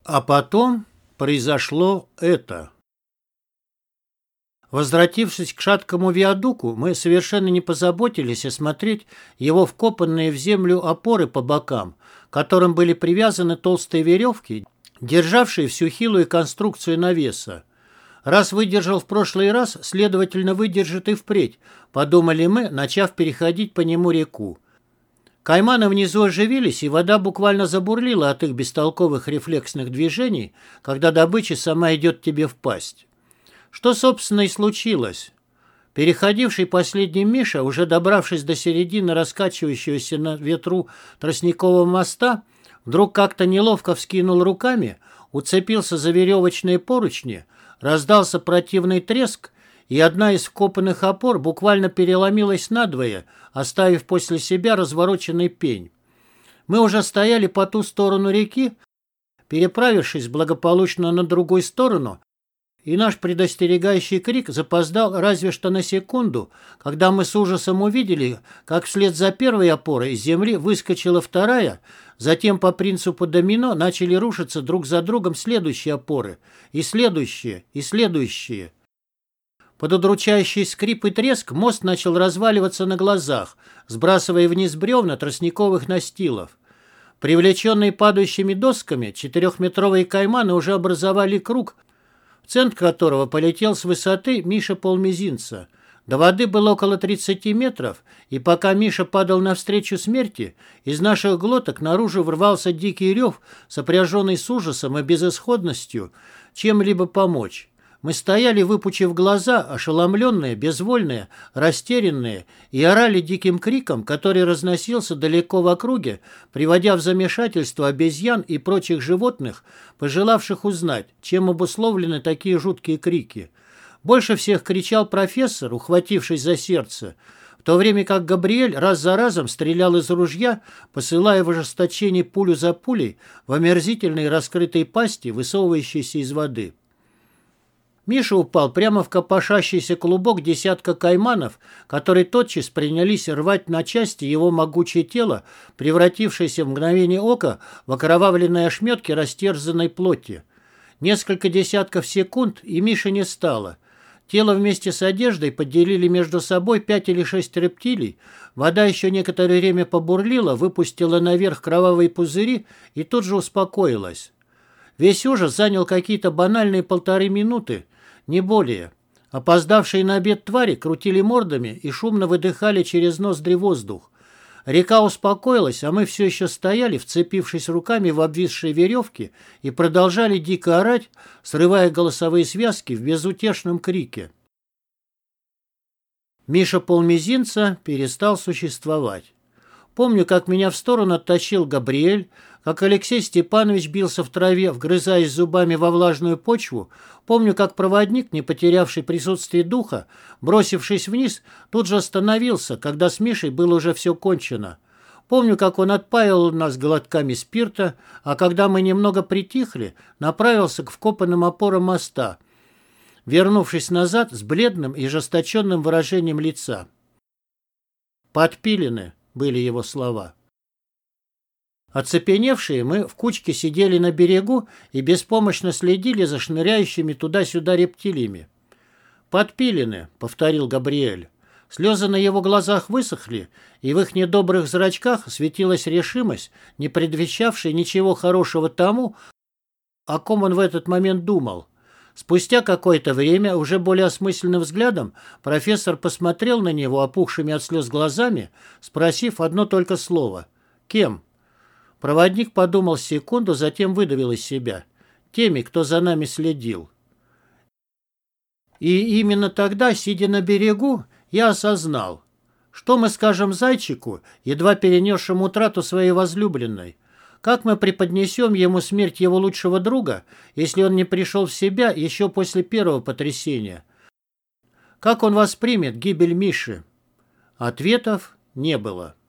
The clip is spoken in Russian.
А потом произошло это. Возвратившись к шаткому виадуку, мы совершенно не позаботились осмотреть его вкопанные в землю опоры по бокам, к которым были привязаны толстые веревки, державшие всю хилую конструкцию навеса. Раз выдержал в прошлый раз, следовательно, выдержит и впредь, подумали мы, начав переходить по нему реку. Кайманы внизу оживились, и вода буквально забурлила от их бестолковых рефлексных движений, когда добыча сама идет тебе в пасть. Что, собственно, и случилось. Переходивший последним Миша, уже добравшись до середины раскачивающегося на ветру тростникового моста, вдруг как-то неловко вскинул руками, уцепился за веревочные поручни, раздался противный треск, и одна из вкопанных опор буквально переломилась надвое, оставив после себя развороченный пень. Мы уже стояли по ту сторону реки, переправившись благополучно на другую сторону, и наш предостерегающий крик запоздал разве что на секунду, когда мы с ужасом увидели, как вслед за первой опорой из земли выскочила вторая, затем по принципу домино начали рушиться друг за другом следующие опоры, и следующие, и следующие. Под удручающий скрип и треск мост начал разваливаться на глазах, сбрасывая вниз бревна тростниковых настилов. Привлеченные падающими досками, 4-метровые кайманы уже образовали круг, в центр которого полетел с высоты Миша полмизинца. До воды было около 30 метров, и пока Миша падал навстречу смерти, из наших глоток наружу врвался дикий рев, сопряженный с ужасом и безысходностью чем-либо помочь. Мы стояли, выпучив глаза, ошеломленные, безвольные, растерянные, и орали диким криком, который разносился далеко в округе, приводя в замешательство обезьян и прочих животных, пожелавших узнать, чем обусловлены такие жуткие крики. Больше всех кричал профессор, ухватившись за сердце, в то время как Габриэль раз за разом стрелял из ружья, посылая в ожесточении пулю за пулей в омерзительные раскрытые пасти, высовывающиеся из воды. Миша упал прямо в копошащийся клубок десятка кайманов, которые тотчас принялись рвать на части его могучее тело, превратившееся в мгновение ока в окровавленные ошметки растерзанной плоти. Несколько десятков секунд, и Миши не стало. Тело вместе с одеждой поделили между собой 5 или 6 рептилий. Вода еще некоторое время побурлила, выпустила наверх кровавые пузыри и тут же успокоилась. Весь ужас занял какие-то банальные 1,5 минуты, не более. Опоздавшие на обед твари крутили мордами и шумно выдыхали через ноздри воздух. Река успокоилась, а мы все еще стояли, вцепившись руками в обвисшие веревки, и продолжали дико орать, срывая голосовые связки в безутешном крике. Миша полмизинца перестал существовать. Помню, как меня в сторону оттащил Габриэль, как Алексей Степанович бился в траве, вгрызаясь зубами во влажную почву. Помню, как проводник, не потерявший присутствие духа, бросившись вниз, тут же остановился, когда с Мишей было уже все кончено. Помню, как он отпаивал нас глотками спирта, а когда мы немного притихли, направился к вкопанным опорам моста, вернувшись назад с бледным и ожесточенным выражением лица. «Подпилены», — были его слова. Оцепеневшие, мы в кучке сидели на берегу и беспомощно следили за шныряющими туда-сюда рептилиями. «Подпилены», — повторил Габриэль. Слезы на его глазах высохли, и в их недобрых зрачках светилась решимость, не предвещавшая ничего хорошего тому, о ком он в этот момент думал. Спустя какое-то время, уже более осмысленным взглядом, профессор посмотрел на него опухшими от слез глазами, спросив одно только слово: «Кем?» Проводник подумал секунду, затем выдавил из себя: «Теми, кто за нами следил». И именно тогда, сидя на берегу, я осознал, что мы скажем зайчику, едва перенесшему утрату своей возлюбленной. Как мы преподнесем ему смерть его лучшего друга, если он не пришел в себя еще после первого потрясения? Как он воспримет гибель Миши? Ответов не было.